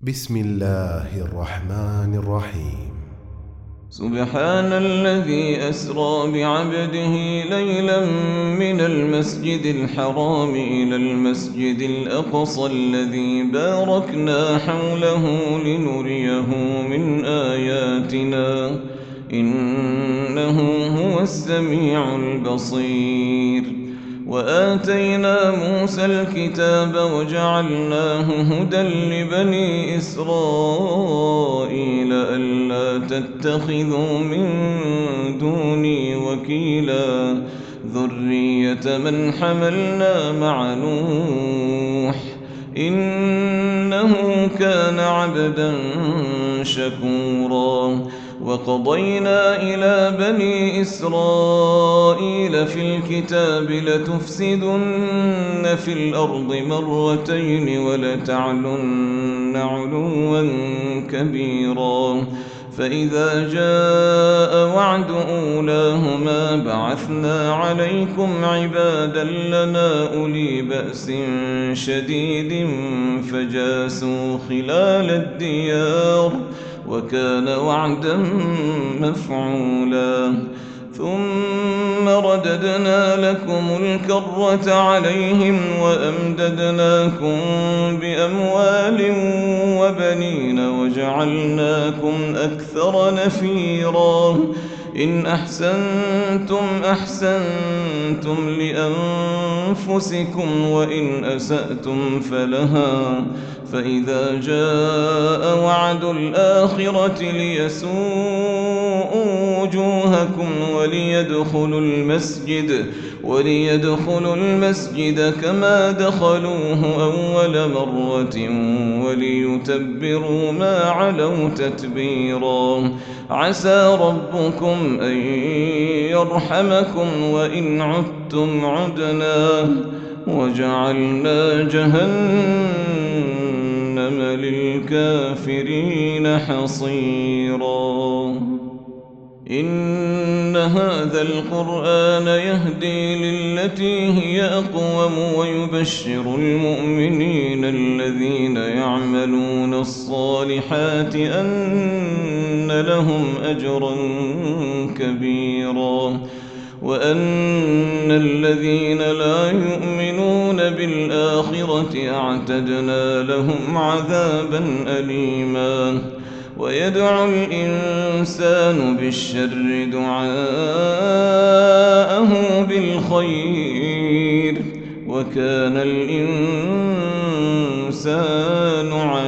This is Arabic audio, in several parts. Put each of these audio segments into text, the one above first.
بسم الله الرحمن الرحيم. سبحان الذي أسرى بعبده ليلا من المسجد الحرام إلى المسجد الأقصى الذي باركنا حوله لنريه من آياتنا إنه هو السميع البصير. وآتينا موسى الكتاب وجعلناه هدى لبني إسرائيل ألا تتخذوا من دوني وكيلا ذرية من حملنا مع نوح إنه كان عبدا شكورا. وقضينا إلى بني إسرائيل في الكتاب لتفسدن في الأرض مرتين ولتعلن علوا كبيرا. فإذا جاء وعد أولاهما بعثنا عليكم عبادا لنا أولي بأس شديد فجاسوا خلال الديار وكان وعدا مفعولا. ثم رددنا لكم الكرة عليهم وأمددناكم بأموال وبنين وجعلناكم أكثر نفيرا. إن أحسنتم أحسنتم لأنفسكم وإن أسأتم فلها. فإذا جاء وعد الآخرة ليسوءوا وجوهكم وليدخلوا المسجد كما دخلوه أول مرة وليتبروا ما علوا تتبيرا. عسى ربكم أن يرحمكم وإن عدتم عدنا وجعلنا جهنم للكافرين حصيرا. إن هذا القرآن يهدي للتي هي أقوم ويبشر المؤمنين الذين يعملون الصالحات أن لهم أجرا كبيرا وأن الذين لا يؤمنون بالآخرة أعتدنا لهم عذابا أليما. ويدعو الإنسان بالشر دعاءه بالخير وكان الإنسان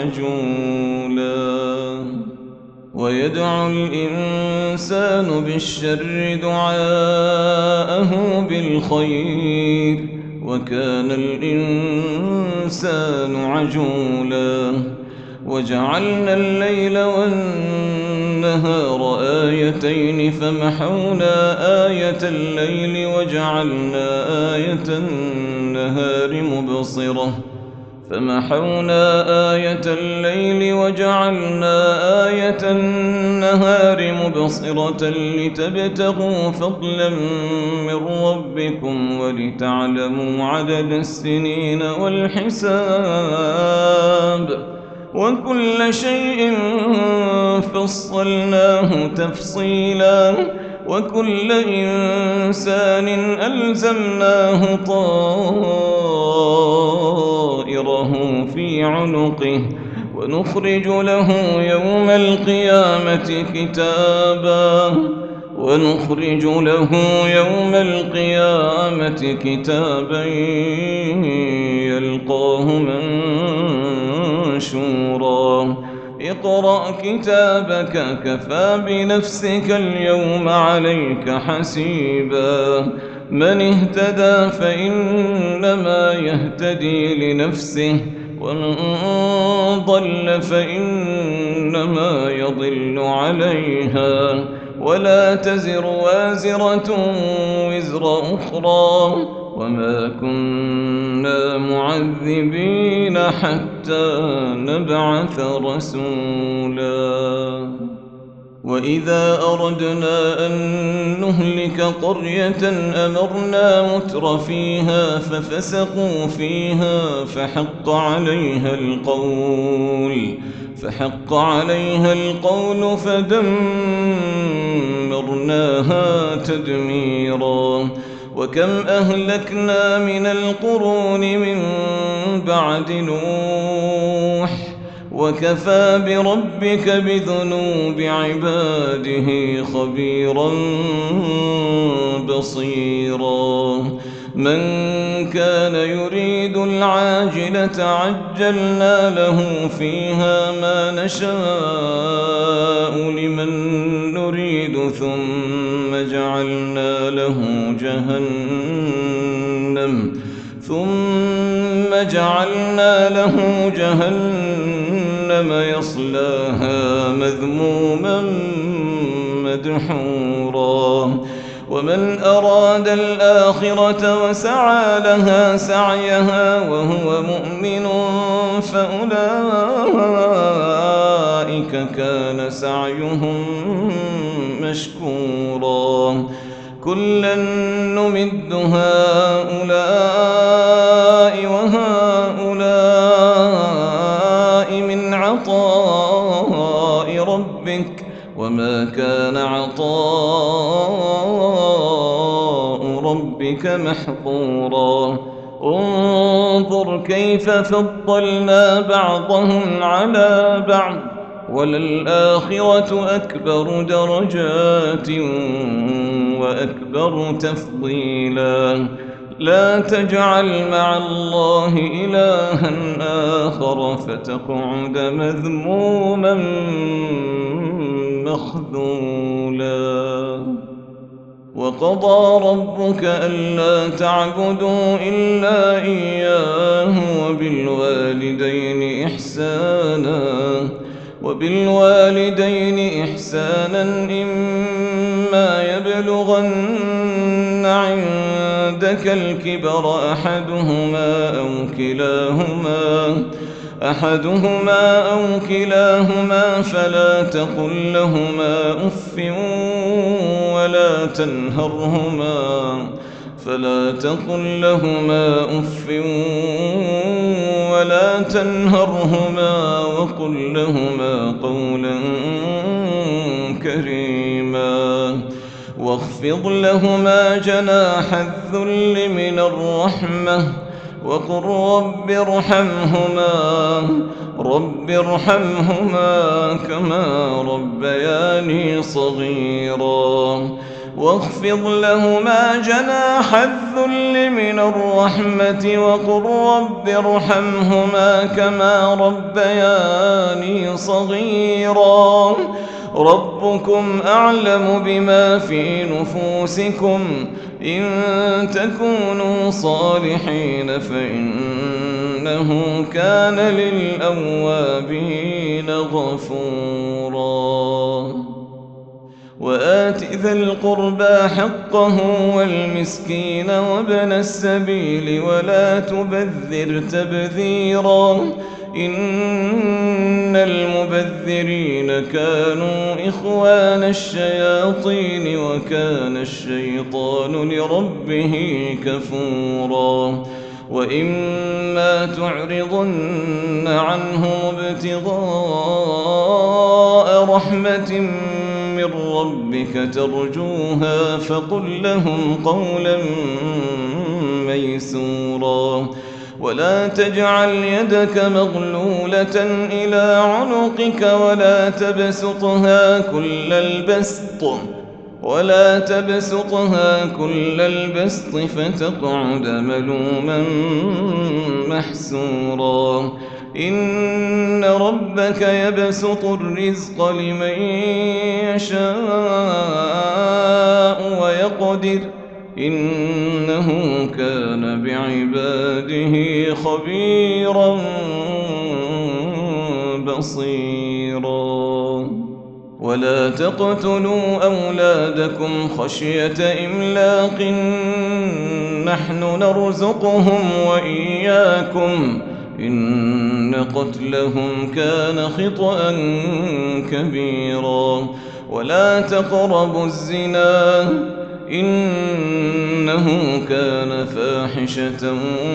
عجولا. وجعلنا الليل والنهار آيتين فمحونا آية الليل وجعلنا آية النهار مبصرة لتبتغوا فضلا من ربكم ولتعلموا عدد السنين والحساب وكل شيء فصلناه تفصيلا. وكل إنسان ألزمناه طائره في عنقه ونخرج له يوم القيامة كتابا يلقاه منشورا. اقرأ كتابك كفى بنفسك اليوم عليك حسيبا. من اهتدى فإنما يهتدي لنفسه ومن ضل فإنما يضل عليها ولا تزر وازرة وزر أخرى وما كنا معذبين حتى نبعث رسولا. وإذا أردنا أن نهلك قرية أمرنا متر فيها ففسقوا فيها فحق عليها القول فحق عليها القول فدمرناها تدميرا. وكم أهلكنا من القرون من بعد نوح وكفى بربك بذنوب عباده خبيرا بصيرا. من كان يريد العاجلة عجلنا له فيها ما نشاء لمن نريد ثم جعلنا له جهنم يصلاها مذموما مدحورا. ومن أراد الآخرة وسعى لها سعيها وهو مؤمن فأولئك كان سعيهم مشكورا. كلا نمد هؤلاء وهؤلاء من عطاء ربك وما كان عطاء ربك محظورا. انظر كيف فضلنا بعضهم على بعض وللآخرة أكبر درجات وأكبر تفضيلا. لا تجعل مع الله إلها آخر فتقعد مذموما مخذولا. وقضى ربك ألا تعبدوا إلا إياه وبالوالدين إحسانا إما يبلغن عندك الكبر أحدهما أو كلاهما فلا تقل لهما أف ولا تنهرهما وقل لهما قولا كريما. واخفض لهما جناح الذل من الرحمة وقل رب ارحمهما كما ربياني صغيرا. واخفض لهما جناح الذل من الرحمة وقل رب ارحمهما كما ربياني صغيرا. ربكم أعلم بما في نفوسكم إن تكونوا صالحين فإنه كان للأوابين غفورا. وآت ذا القربى حقه والمسكين وابن السبيل ولا تبذر تبذيرا إن المبذرين كانوا إخوان الشياطين وكان الشيطان لربه كفورا. وإما تعرضن عنهم ابتغاء رحمة من ربك ترجوها فقل لهم قولا ميسورا. ولا تجعل يدك مغلولة إلى عنقك ولا تبسطها كل البسط فتقعد ملوما محسورا. إن ربك يبسط الرزق لمن يشاء ويقدر إنه كان بعباده خبيرا بصيرا. ولا تقتلوا أولادكم خشية إملاق نحن نرزقهم وإياكم إن قتلهم كان خطأ كبيرا. ولا تقربوا الزنا إنه كان فاحشة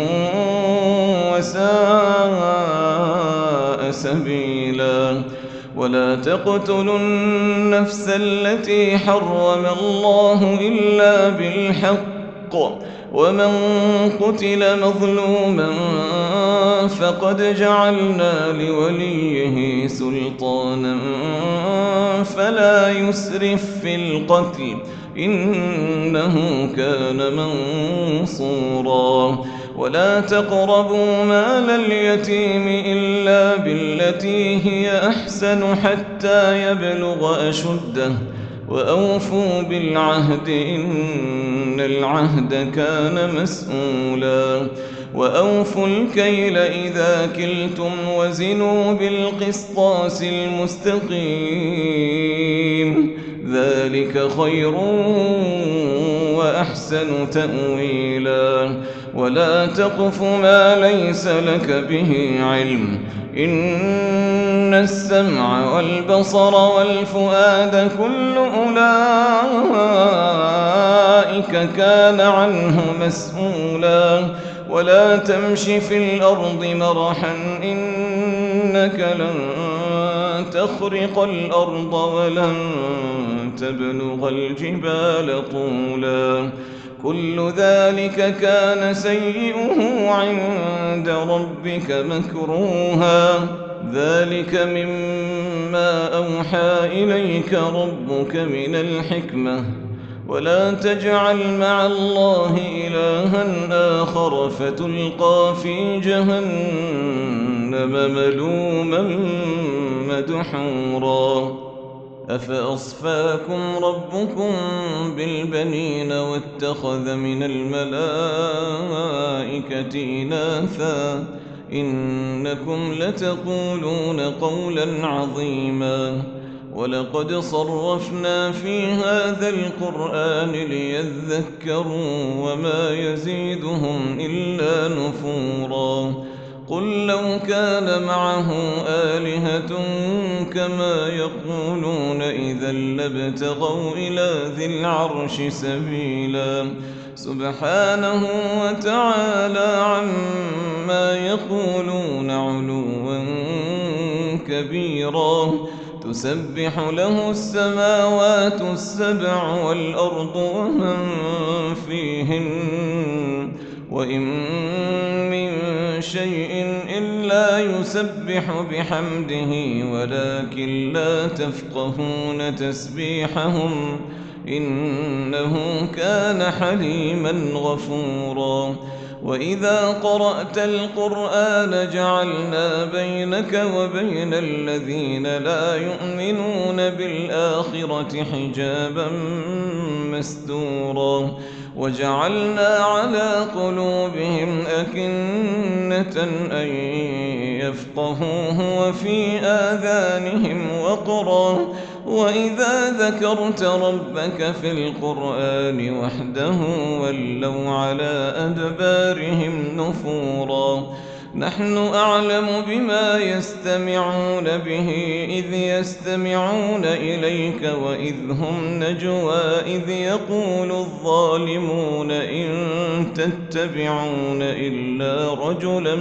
وساء سبيلا. ولا تقتلوا النفس التي حرم الله إلا بالحق، ومن قتل مظلوما فقد جعلنا لوليه سلطانا فلا يسرف في القتل إنه كان منصورا. ولا تقربوا مال اليتيم إلا بالتي هي أحسن حتى يبلغ أشده، وأوفوا بالعهد إن العهد كان مسؤولا. وأوفوا الكيل إذا كلتم وزنوا بالقسطاس المستقيم، ذلك خير وأحسن تأويلا. ولا تقف ما ليس لك به علم، إن السمع والبصر والفؤاد كل أولئك كان عنه مسؤولا. ولا تمش في الأرض مرحا إنك لن تخرق الأرض ولن تبلغ الجبال طولا. كل ذلك كان سيئه عند ربك مكروها. ذلك مما أوحى إليك ربك من الحكمة. ولا تجعل مع الله إلها آخر فتلقى في جهنم ملوما مدحورا. أفأصفاكم ربكم بالبنين واتخذ من الملائكة إناثا إنكم لتقولون قولا عظيما. ولقد صرفنا في هذا القرآن ليذكروا وما يزيدهم إلا نفورا. قل لو كان معه آلهة كما يقولون إذا لابتغوا إلى ذي العرش سبيلا. سبحانه وتعالى عما يقولون علوا كبيرا. تسبح له السماوات السبع والأرض ومن فيهن وإن من شيء إلا يسبح بحمده ولكن لا تفقهون تسبيحهم إنه كان حليما غفورا. وإذا قرأت القرآن جعلنا بينك وبين الذين لا يؤمنون بالآخرة حجابا مستورا. وجعلنا على قلوبهم أكنة أن يفقهوه وفي آذانهم وقرا. وإذا ذكرت ربك في القرآن وحده ولوا على أدبارهم نفورا. نحن أعلم بما يستمعون به إذ يستمعون إليك وإذ هم نجوى إذ يقول الظالمون إن تتبعون إلا رجلا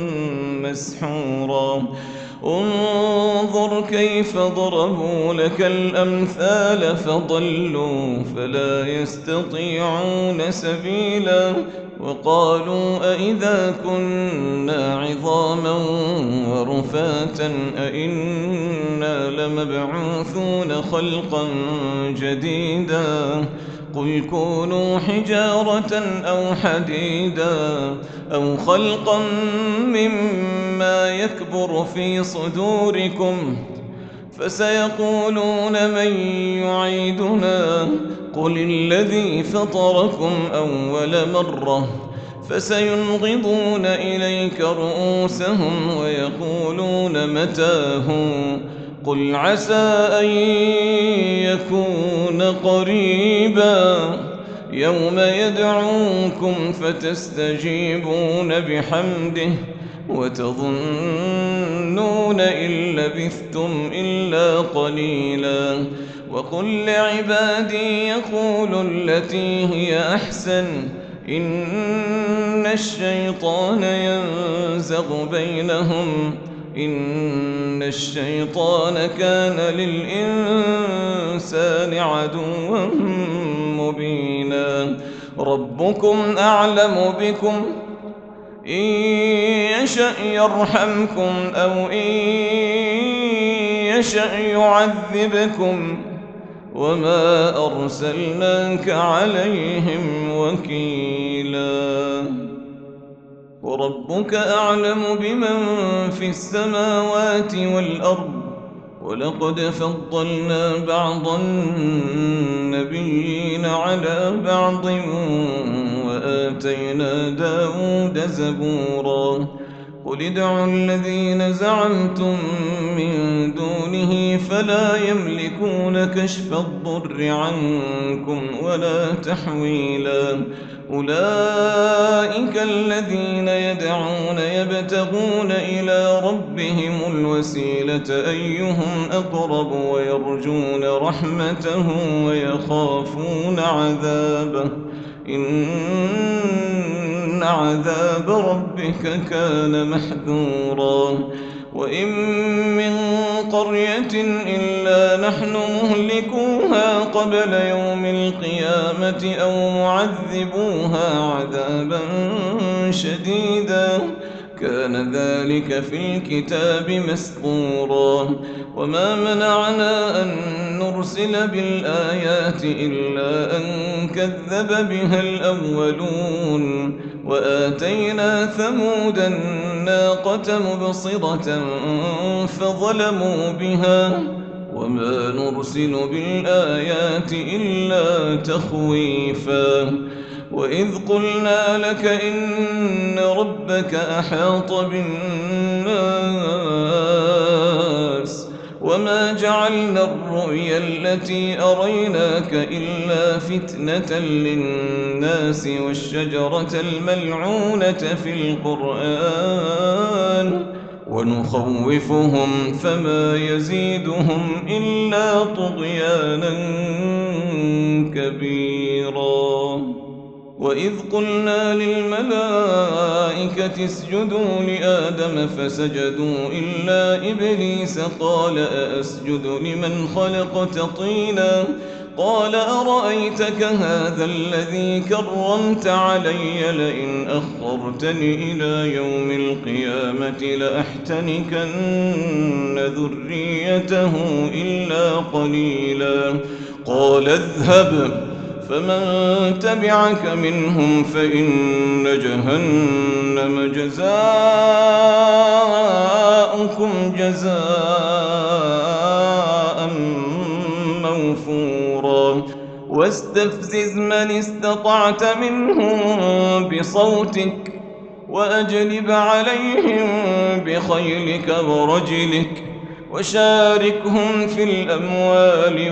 مسحورا. انظر كيف ضربوا لك الأمثال فضلوا فلا يستطيعون سبيلا. وقالوا أئذا كنا عظاما ورفاتا أئنا لمبعوثون خلقا جديدا. قل كونوا حجارة أو حديدا أو خلقا مما يكبر في صدوركم فسيقولون من يعيدنا قل الذي فطركم أول مرة فسينغضون إليك رؤوسهم ويقولون متى هو قل عسى أن يكون قريبا. يوم يدعوكم فتستجيبون بحمده وتظنون إن لبثتم إلا قليلا وقل لعبادي يقولوا التي هي أحسن إن الشيطان ينزغ بينهم إن الشيطان كان للإنسان عدوا مبينا ربكم أعلم بكم إن يشأ يرحمكم أو إن يشأ يعذبكم وما أرسلناك عليهم وكيلا وربك أعلم بمن في السماوات والأرض ولقد فضلنا بعض النبيين على بعض وآتينا داود زبورا قل ادعوا الذين زعمتم من دونه فلا يملكون كشف الضر عنكم ولا تحويلا أولئك الذين يدعون يبتغون إلى ربهم الوسيلة أيهم أقرب ويرجون رحمته ويخافون عذابه إن عذاب ربك كان محذورا وإن من قرية إلا نحن مهلكوها قبل يوم القيامة أو معذبوها عذابا شديدا كان ذلك في الكتاب مسطورا وما منعنا أن نرسل بالآيات إلا أن كذب بها الأولون وآتينا ثمود الناقة مبصرة فظلموا بها وما نرسل بالآيات إلا تخويفا وإذ قلنا لك إن ربك أحاط بالناس وما جعلنا الرؤيا التي أريناك إلا فتنة للناس والشجرة الملعونة في القرآن ونخوفهم فما يزيدهم إلا طغيانا كبيرا وإذ قلنا للملائكة اسجدوا لآدم فسجدوا إلا إبليس قال أأسجد لمن خلقت طينا قال أرأيتك هذا الذي كرمت علي لئن أخرتني إلى يوم القيامة لأحتنكن ذريته إلا قليلا قال اذهب فمن تبعك منهم فإن جهنم جزاؤكم جزاء موفورا واستفزز من استطعت منهم بصوتك وأجلب عليهم بخيلك ورجلك وشاركهم في الأموال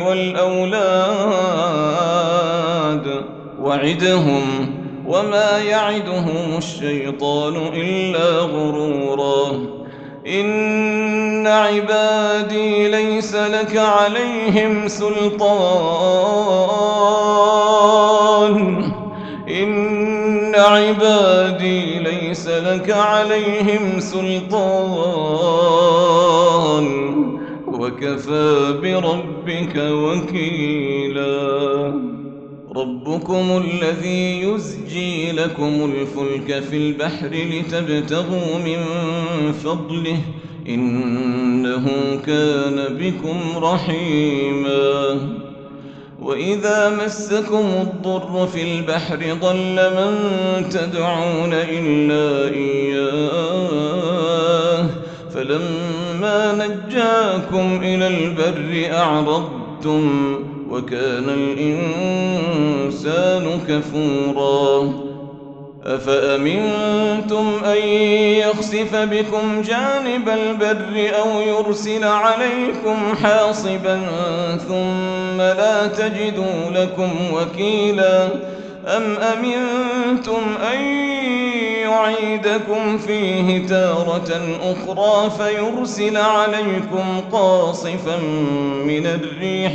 والأولاد وعدهم وما يعدهم الشيطان إلا غرورا إن عبادي ليس لك عليهم سلطان إن عبادي ليس لك عليهم سلطان وكفى بربك وكيلا ربكم الذي يزجي لكم الفلك في البحر لتبتغوا من فضله إنه كان بكم رحيما وإذا مسكم الضر في البحر ضل من تدعون إلا إياه فلما نجاكم إلى البر أعرضتم وكان الإنسان كفورا أفأمنتم أن يخسف بكم جانب البر أو يرسل عليكم حاصبا ثم لا تجدوا لكم وكيلا أم أمنتم أن يعيدكم فيه تارة أخرى فيرسل عليكم قاصفا من الريح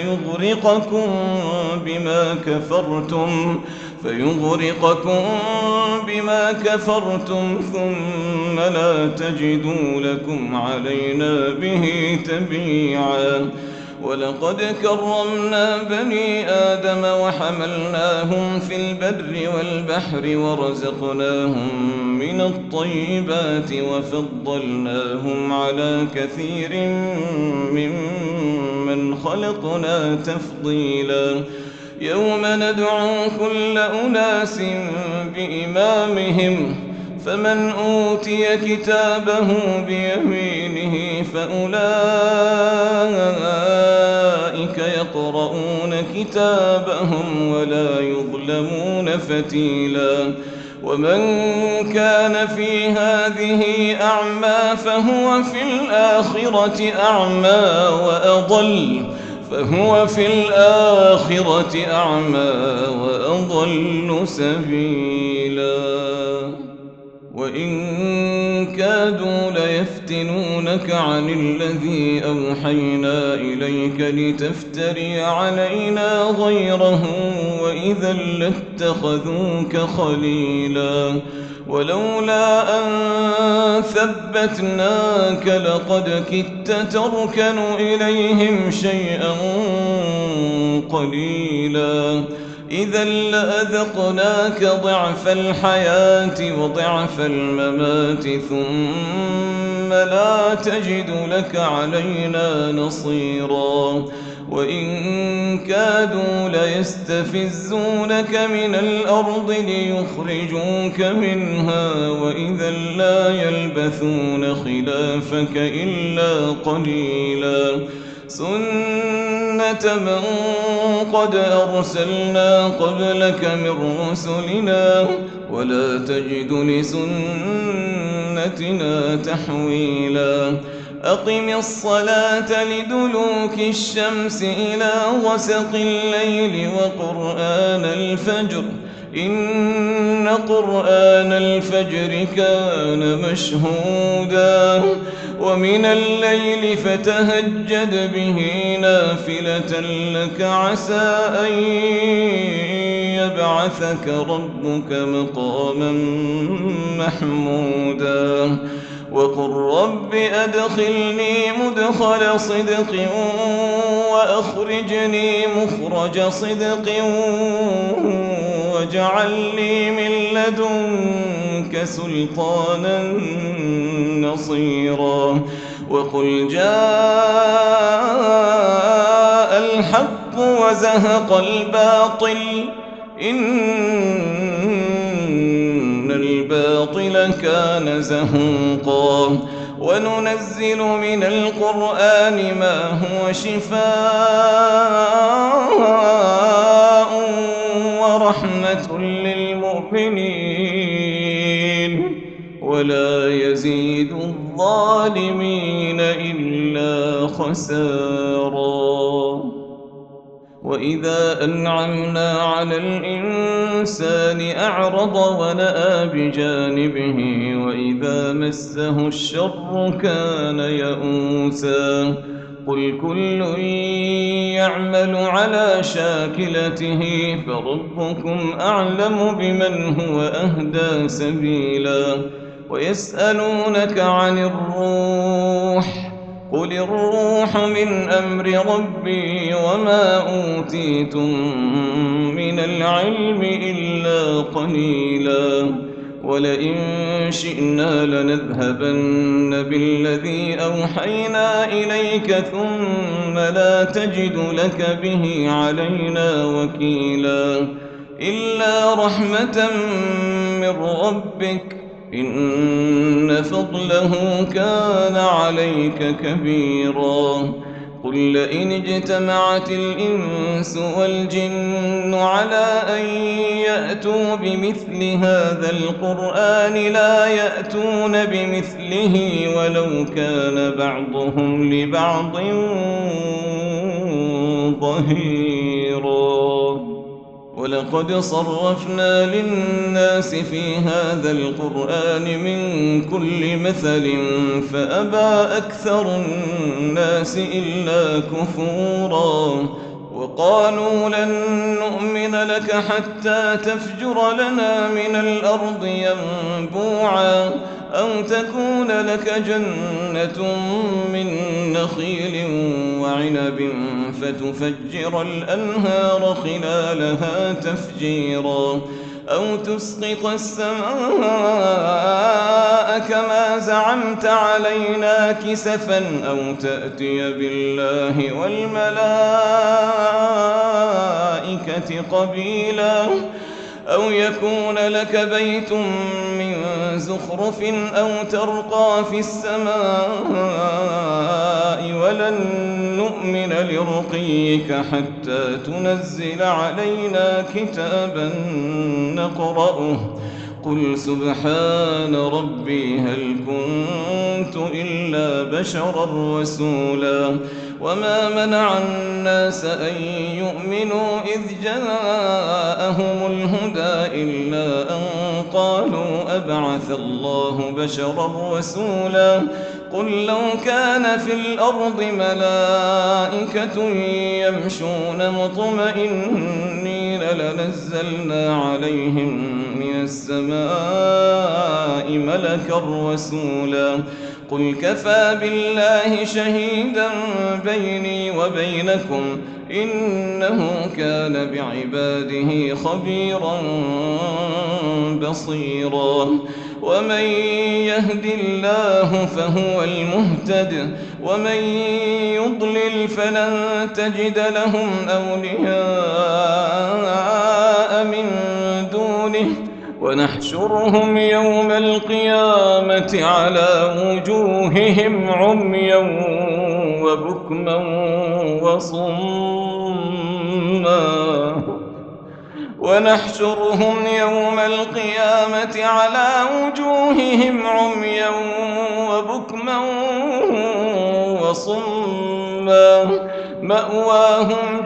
فيغرقكم بما كفرتم ثم لا تجدوا لكم علينا به تبيعا. ولقد كرمنا بني آدم وحملناهم في البر والبحر ورزقناهم من الطيبات وفضلناهم على كثير ممن خلقنا تفضيلا. يوم ندعو كل أناس بإمامهم فمن أوتي كتابه بيمينه فأولئك يقرؤون كتابهم ولا يظلمون فتيلا. ومن كان في هذه أعمى فهو في الآخرة أعمى وأضل سبيلا. وإن كادوا ليفتنونك عن الذي أوحينا إليك لتفتري علينا غيره وإذا لاتخذوك خليلا. ولولا أن ثبتناك لقد كدت تركن إليهم شيئا قليلا. إذا لأذقناك ضعف الحياة وضعف الممات ثم لا تجد لك علينا نصيرا. وإن كادوا ليستفزونك من الأرض ليخرجوك منها وإذا لا يلبثون خلافك إلا قليلا. سنة من قد أرسلنا قبلك من رسلنا ولا تجد لسنتنا تحويلا. أقم الصلاة لدلوك الشمس إلى غسق الليل وقرآن الفجر إن قرآن الفجر كان مشهودا. ومن الليل فتهجد به نافلة لك عسى أن يبعثك ربك مقاما محمودا. وقل رب أدخلني مدخل صدق وأخرجني مخرج صدق واجعل لي من لدنك سلطانا نصيرا. وقل جاء الحق وزهق الباطل إن الباطل كان زهوقا. وننزل من القرآن ما هو شفاء ورحمة للمؤمنين ولا يزيد الظالمين إلا خسارا. وإذا أنعمنا على الإنسان أعرض ونأى بجانبه وإذا مسه الشر كان يئوسا. قل كل يعمل على شاكلته فربكم أعلم بمن هو أهدى سبيلا. ويسألونك عن الروح قل الروح من أمر ربي وما أوتيتم من العلم إلا قليلا. ولئن شئنا لنذهبن بالذي أوحينا إليك ثم لا تجد لك به علينا وكيلا. إلا رحمة من ربك إن فضله كان عليك كبيرا. قل لئن اجتمعت الإنس والجن على أن يأتوا بمثل هذا القرآن لا يأتون بمثله ولو كان بعضهم لبعض ظهيرا. ولقد صرفنا للناس في هذا القرآن من كل مثل فأبى أكثر الناس إلا كفورا وقالوا لن نؤمن لك حتى تفجر لنا من الأرض ينبوعا أو تكون لك جنة من نخيل وعنب فتفجر الأنهار خلالها تفجيرا أو تسقط السماء كما زعمت علينا كسفا أو تأتي بالله والملائكة قبيلا أو يكون لك بيت من زخرف أو ترقى في السماء ولن نؤمن لرقيك حتى تنزل علينا كتابا نقرأه قل سبحان ربي هل كنت إلا بشرا رسولا وما منع الناس أن يؤمنوا إذ جاءهم الهدى إلا أن قالوا أبعث الله بشرا رسولا قل لو كان في الأرض ملائكة يمشون مطمئنين لنزلنا عليهم من السماء ملكا رسولا قل كفى بالله شهيدا بيني وبينكم إنه كان بعباده خبيرا بصيرا ومن يهد الله فهو المهتد ومن يضلل فلن تجد لهم أولياء من دونه ونحشرهم يوم القيامة على وجوههم عميا وبكما وصما ونحشرهم يوم القيامة على وجوههم عميا وبكما وصما مأواهم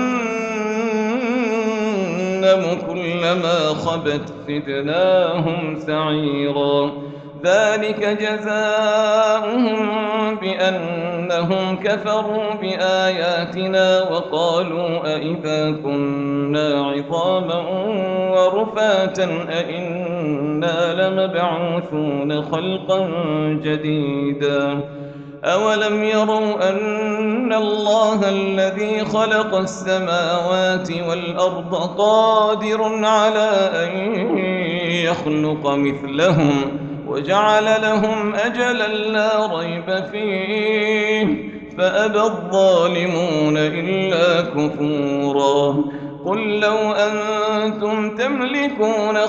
جهنم كلما خبت زدناهم سعيرا ذلك جزاؤهم بأنهم كفروا بآياتنا وقالوا أئذا كنا عظاما ورفاتا أئنا لمبعوثون خلقا جديدا أولم يروا أن الله الذي خلق السماوات والأرض قادر على أن يخلق مثلهم وجعل لهم أجلا لا ريب فيه فأبى الظالمون إلا كفورا قل لو أنتم تملكون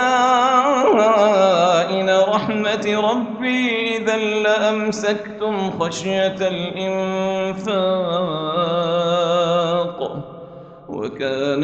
خزائن رحمة ربي إذا لأمسكتم خشية الإنفاق وكان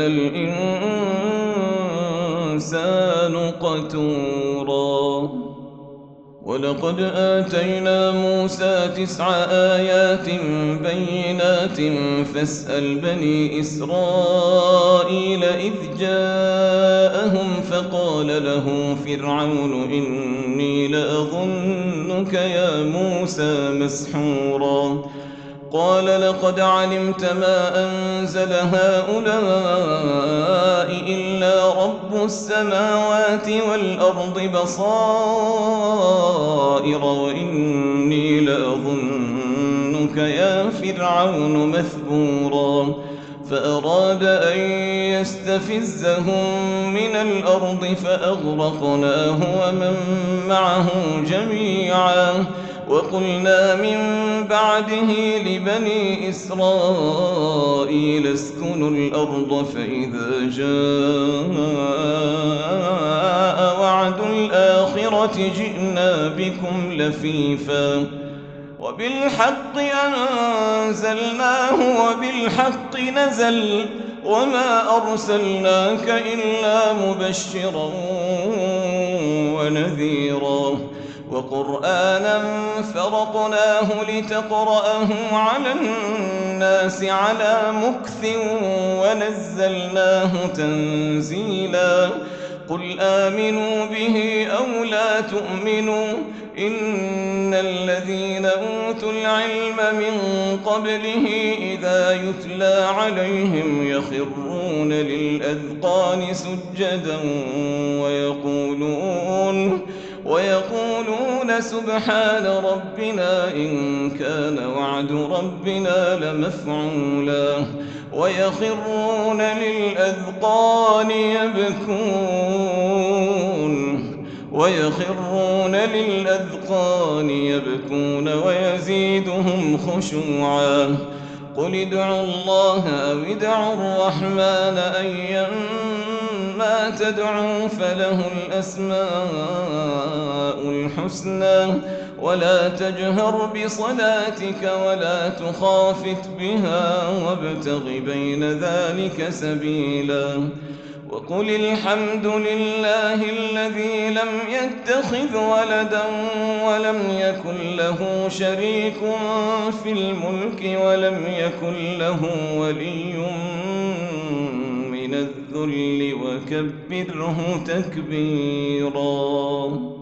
الإنسان قتورا ولقد آتينا موسى 9 آيات بينات فاسأل بني إسرائيل إذ جاءهم فقال له فرعون إني لأظنك يا موسى مسحورا قال لقد علمت ما أنزل هؤلاء إلا رب السماوات والأرض بصائر وإني لأظنك يا فرعون مثبورا فأراد أن يستفزهم من الأرض فأغرقناه ومن معه جميعا وقلنا من بعده لبني إسرائيل اسكنوا الأرض فإذا جاء وعد الآخرة جئنا بكم لفيفا وبالحق أنزلناه وبالحق نزل وما أرسلناك إلا مبشرا ونذيرا وقرآنا فرقناه لتقرأه على الناس على مكث ونزلناه تنزيلا قل آمنوا به أو لا تؤمنوا إن الذين أوتوا العلم من قبله إذا يتلى عليهم يخرون للأذقان سجدا ويقولون سبحان ربنا إن كان وعد ربنا لمفعولا ويخرون للأذقان يبكون ويزيدهم خشوعا قل ادعوا الله أو ادعوا الرحمن أيما تدعوا فله الأسماء الحسنى ولا تجهر بصلاتك ولا تخافت بها وابتغ بين ذلك سبيلا وقل الحمد لله الذي لم يتخذ ولدا ولم يكن له شريك في الملك ولم يكن له ولي من الذل وكبره تكبيرا.